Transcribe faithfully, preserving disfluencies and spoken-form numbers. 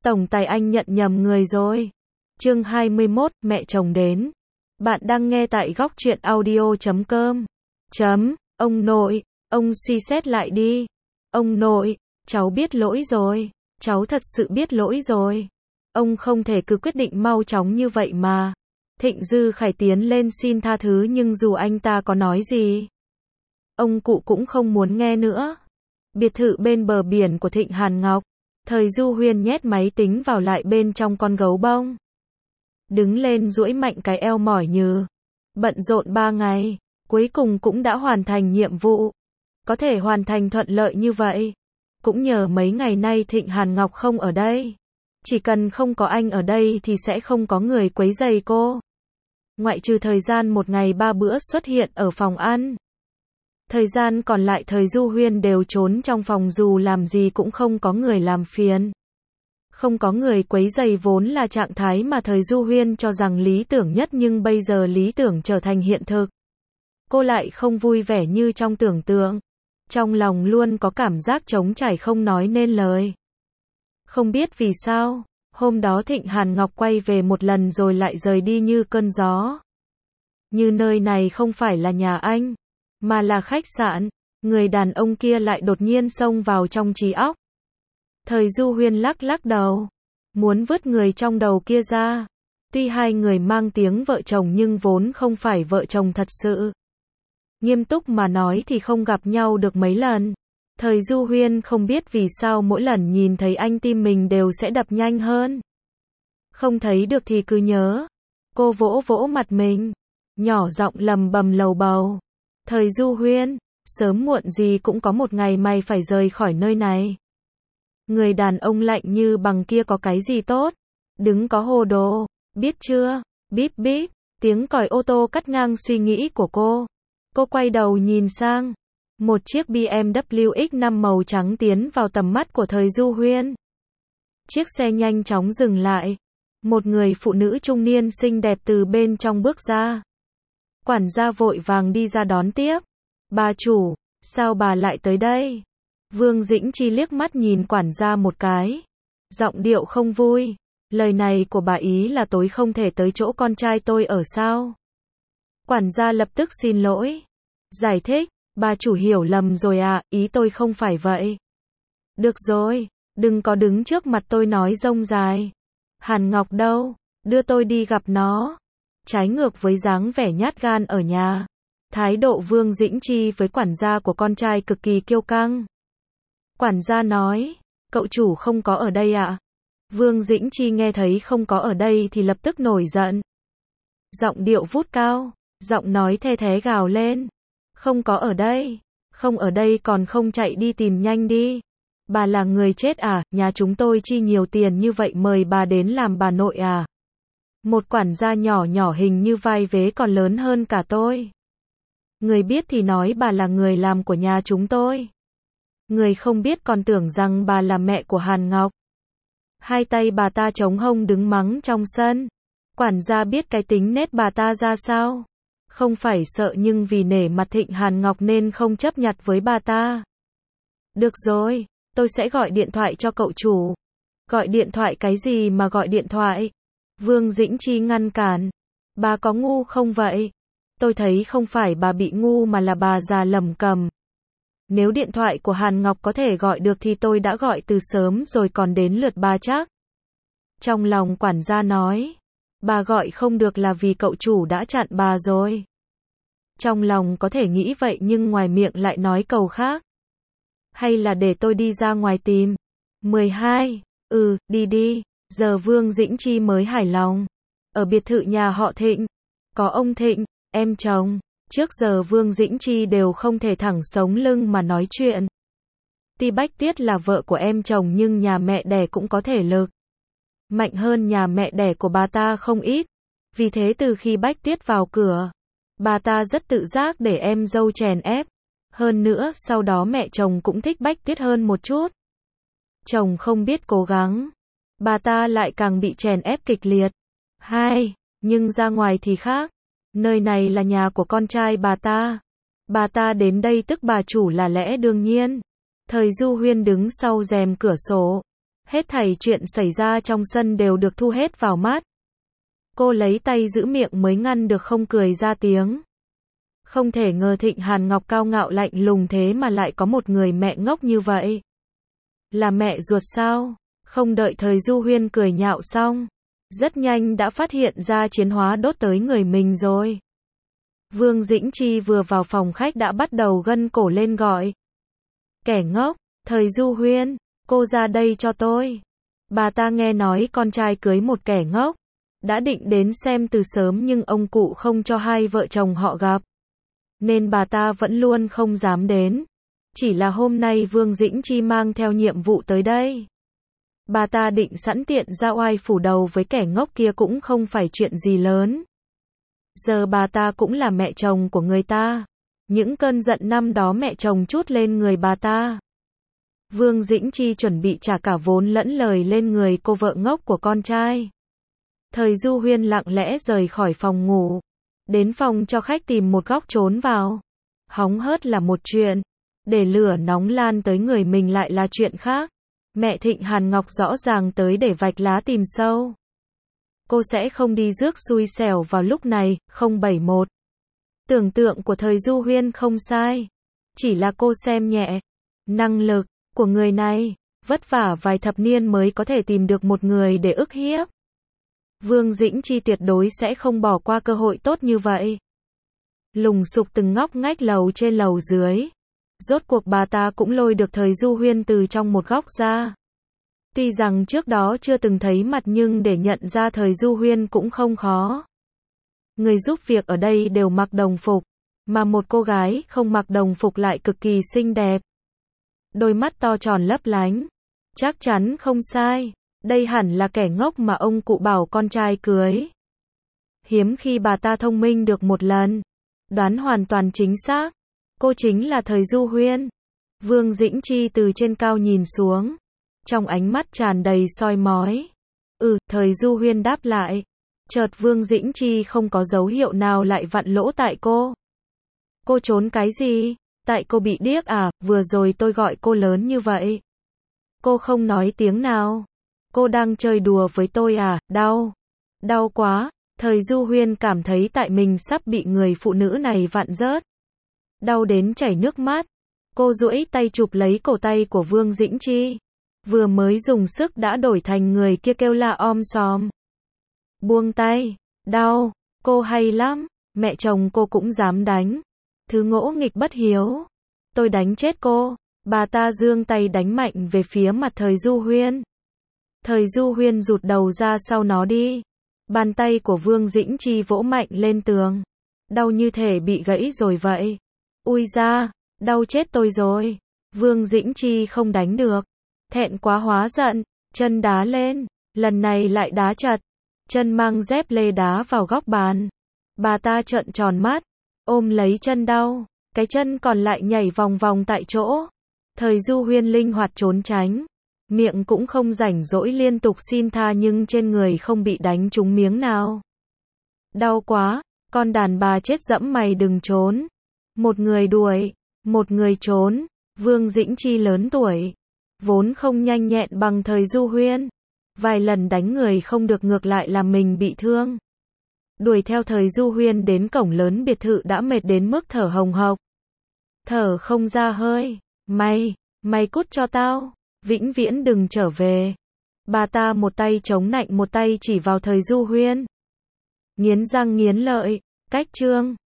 Tổng tài anh nhận nhầm người rồi. Chương hai mươi mốt, mẹ chồng đến. Bạn đang nghe tại góc truyện audio chấm com. Chấm, ông nội, ông suy xét lại đi. Ông nội, cháu biết lỗi rồi. Cháu thật sự biết lỗi rồi. Ông không thể cứ quyết định mau chóng như vậy mà. Thịnh Dư Khải tiến lên xin tha thứ nhưng dù anh ta có nói gì, ông cụ cũng không muốn nghe nữa. Biệt thự bên bờ biển của Thịnh Hàn Ngọc. Thời Du Huyên nhét máy tính vào lại bên trong con gấu bông. Đứng lên duỗi mạnh cái eo mỏi nhừ. Bận rộn ba ngày, cuối cùng cũng đã hoàn thành nhiệm vụ. Có thể hoàn thành thuận lợi như vậy, cũng nhờ mấy ngày nay Thịnh Hàn Ngọc không ở đây. Chỉ cần không có anh ở đây thì sẽ không có người quấy rầy cô. Ngoại trừ thời gian một ngày ba bữa xuất hiện ở phòng ăn. Thời gian còn lại Thời Du Huyên đều trốn trong phòng dù làm gì cũng không có người làm phiền. Không có người quấy rầy vốn là trạng thái mà Thời Du Huyên cho rằng lý tưởng nhất nhưng bây giờ lý tưởng trở thành hiện thực. Cô lại không vui vẻ như trong tưởng tượng. Trong lòng luôn có cảm giác trống trải không nói nên lời. Không biết vì sao, hôm đó Thịnh Hàn Ngọc quay về một lần rồi lại rời đi như cơn gió. Như nơi này không phải là nhà anh, mà là khách sạn, người đàn ông kia lại đột nhiên xông vào trong trí óc. Thời Du Huyên lắc lắc đầu, muốn vứt người trong đầu kia ra. Tuy hai người mang tiếng vợ chồng nhưng vốn không phải vợ chồng thật sự. Nghiêm túc mà nói thì không gặp nhau được mấy lần. Thời Du Huyên không biết vì sao mỗi lần nhìn thấy anh tim mình đều sẽ đập nhanh hơn. Không thấy được thì cứ nhớ. Cô vỗ vỗ mặt mình, nhỏ giọng lầm bầm lầu bầu. Thời Du Huyên, sớm muộn gì cũng có một ngày mày phải rời khỏi nơi này. Người đàn ông lạnh như bằng kia có cái gì tốt? Đừng có hồ đồ, biết chưa? Bíp bíp, tiếng còi ô tô cắt ngang suy nghĩ của cô. Cô quay đầu nhìn sang. Một chiếc bê em vê X năm màu trắng tiến vào tầm mắt của Thời Du Huyên. Chiếc xe nhanh chóng dừng lại. Một người phụ nữ trung niên xinh đẹp từ bên trong bước ra. Quản gia vội vàng đi ra đón tiếp. Bà chủ, sao bà lại tới đây? Vương Dĩnh Chi liếc mắt nhìn quản gia một cái. Giọng điệu không vui. Lời này của bà ý là tối không thể tới chỗ con trai tôi ở sao? Quản gia lập tức xin lỗi. Giải thích, bà chủ hiểu lầm rồi ạ, à, ý tôi không phải vậy. Được rồi, đừng có đứng trước mặt tôi nói rông dài. Hàn Ngọc đâu? Đưa tôi đi gặp nó. Trái ngược với dáng vẻ nhát gan ở nhà. Thái độ Vương Dĩnh Chi với quản gia của con trai cực kỳ kiêu căng. Quản gia nói, cậu chủ không có ở đây ạ. À? Vương Dĩnh Chi nghe thấy không có ở đây thì lập tức nổi giận. Giọng điệu vút cao, giọng nói the thé gào lên. Không có ở đây, không ở đây còn không chạy đi tìm nhanh đi. Bà là người chết à, nhà chúng tôi chi nhiều tiền như vậy mời bà đến làm bà nội à. Một quản gia nhỏ nhỏ hình như vai vế còn lớn hơn cả tôi. Người biết thì nói bà là người làm của nhà chúng tôi. Người không biết còn tưởng rằng bà là mẹ của Hàn Ngọc. Hai tay bà ta chống hông đứng mắng trong sân. Quản gia biết cái tính nết bà ta ra sao. Không phải sợ nhưng vì nể mặt Thịnh Hàn Ngọc nên không chấp nhặt với bà ta. Được rồi, tôi sẽ gọi điện thoại cho cậu chủ. Gọi điện thoại cái gì mà gọi điện thoại? Vương Dĩnh Chi ngăn cản. Bà có ngu không vậy? Tôi thấy không phải bà bị ngu mà là bà già lẩm cẩm. Nếu điện thoại của Hàn Ngọc có thể gọi được thì tôi đã gọi từ sớm rồi còn đến lượt bà chắc. Trong lòng quản gia nói. Bà gọi không được là vì cậu chủ đã chặn bà rồi. Trong lòng có thể nghĩ vậy nhưng ngoài miệng lại nói câu khác. Hay là để tôi đi ra ngoài tìm. mười hai. Ừ, đi đi. Giờ Vương Dĩnh Chi mới hài lòng. Ở biệt thự nhà họ Thịnh. Có ông Thịnh, em chồng. Trước giờ Vương Dĩnh Chi đều không thể thẳng sống lưng mà nói chuyện. Tuy Bách Tuyết là vợ của em chồng nhưng nhà mẹ đẻ cũng có thể lực. Mạnh hơn nhà mẹ đẻ của bà ta không ít. Vì thế từ khi Bách Tuyết vào cửa, bà ta rất tự giác để em dâu chèn ép. Hơn nữa sau đó mẹ chồng cũng thích Bách Tuyết hơn một chút. Chồng không biết cố gắng, bà ta lại càng bị chèn ép kịch liệt. Hai, nhưng ra ngoài thì khác. Nơi này là nhà của con trai bà ta. Bà ta đến đây tức bà chủ là lẽ đương nhiên. Thời Du Huyên đứng sau rèm cửa sổ. Hết thảy chuyện xảy ra trong sân đều được thu hết vào mắt. Cô lấy tay giữ miệng mới ngăn được không cười ra tiếng. Không thể ngờ Thịnh Hàn Ngọc cao ngạo lạnh lùng thế mà lại có một người mẹ ngốc như vậy. Là mẹ ruột sao? Không đợi Thời Du Huyên cười nhạo xong, rất nhanh đã phát hiện ra chiến hóa đốt tới người mình rồi. Vương Dĩnh Chi vừa vào phòng khách đã bắt đầu gân cổ lên gọi. Kẻ ngốc, Thời Du Huyên, cô ra đây cho tôi. Bà ta nghe nói con trai cưới một kẻ ngốc, đã định đến xem từ sớm nhưng ông cụ không cho hai vợ chồng họ gặp, nên bà ta vẫn luôn không dám đến. Chỉ là hôm nay Vương Dĩnh Chi mang theo nhiệm vụ tới đây. Bà ta định sẵn tiện ra oai phủ đầu với kẻ ngốc kia cũng không phải chuyện gì lớn. Giờ bà ta cũng là mẹ chồng của người ta. Những cơn giận năm đó mẹ chồng trút lên người bà ta. Vương Dĩnh Chi chuẩn bị trả cả vốn lẫn lời lên người cô vợ ngốc của con trai. Thời Du Huyên lặng lẽ rời khỏi phòng ngủ, đến phòng cho khách tìm một góc trốn vào. Hóng hớt là một chuyện, để lửa nóng lan tới người mình lại là chuyện khác. Mẹ Thịnh Hàn Ngọc rõ ràng tới để vạch lá tìm sâu. Cô sẽ không đi rước xui xẻo vào lúc này. Không bảy một. Tưởng tượng của Thời Du Huyên không sai, chỉ là cô xem nhẹ năng lực của người này, vất vả vài thập niên mới có thể tìm được một người để ức hiếp. Vương Dĩnh Chi tuyệt đối sẽ không bỏ qua cơ hội tốt như vậy. Lùng sục từng ngóc ngách lầu trên lầu dưới, rốt cuộc bà ta cũng lôi được Thời Du Huyên từ trong một góc ra. Tuy rằng trước đó chưa từng thấy mặt nhưng để nhận ra Thời Du Huyên cũng không khó. Người giúp việc ở đây đều mặc đồng phục, mà một cô gái không mặc đồng phục lại cực kỳ xinh đẹp. Đôi mắt to tròn lấp lánh. Chắc chắn không sai, đây hẳn là kẻ ngốc mà ông cụ bảo con trai cưới. Hiếm khi bà ta thông minh được một lần, đoán hoàn toàn chính xác. Cô chính là Thời Du Huyên. Vương Dĩnh Chi từ trên cao nhìn xuống, trong ánh mắt tràn đầy soi mói. Ừ, Thời Du Huyên đáp lại. Chợt Vương Dĩnh Chi không có dấu hiệu nào lại vặn lỗ tại cô. Cô trốn cái gì? Tại cô bị điếc à? Vừa rồi tôi gọi cô lớn như vậy, cô không nói tiếng nào. Cô đang chơi đùa với tôi à? Đau. Đau quá. Thời Du Huyên cảm thấy tại mình sắp bị người phụ nữ này vặn rớt. Đau đến chảy nước mắt. Cô duỗi tay chụp lấy cổ tay của Vương Dĩnh Chi. Vừa mới dùng sức đã đổi thành người kia kêu la om sòm. Buông tay. Đau. Cô hay lắm. Mẹ chồng cô cũng dám đánh. Thứ ngỗ nghịch bất hiếu. Tôi đánh chết cô. Bà ta giương tay đánh mạnh về phía mặt Thời Du Huyên. Thời Du Huyên rụt đầu ra sau nó đi. Bàn tay của Vương Dĩnh Chi vỗ mạnh lên tường. Đau như thể bị gãy rồi vậy. Ui da, đau chết tôi rồi. Vương Dĩnh Chi không đánh được. Thẹn quá hóa giận, chân đá lên. Lần này lại đá chật. Chân mang dép lê đá vào góc bàn. Bà ta trợn tròn mắt, ôm lấy chân đau. Cái chân còn lại nhảy vòng vòng tại chỗ. Thời Du Huyên linh hoạt trốn tránh. Miệng cũng không rảnh rỗi liên tục xin tha nhưng trên người không bị đánh trúng miếng nào. Đau quá, con đàn bà chết dẫm mày đừng trốn. Một người đuổi, một người trốn. Vương Dĩnh Chi lớn tuổi, vốn không nhanh nhẹn bằng Thời Du Huyên. Vài lần đánh người không được ngược lại làm mình bị thương. Đuổi theo Thời Du Huyên đến cổng lớn biệt thự đã mệt đến mức thở hồng hộc. Thở không ra hơi. Mày, mày cút cho tao. Vĩnh viễn đừng trở về. Bà ta một tay chống nạnh một tay chỉ vào Thời Du Huyên. Nghiến răng nghiến lợi. Cách chương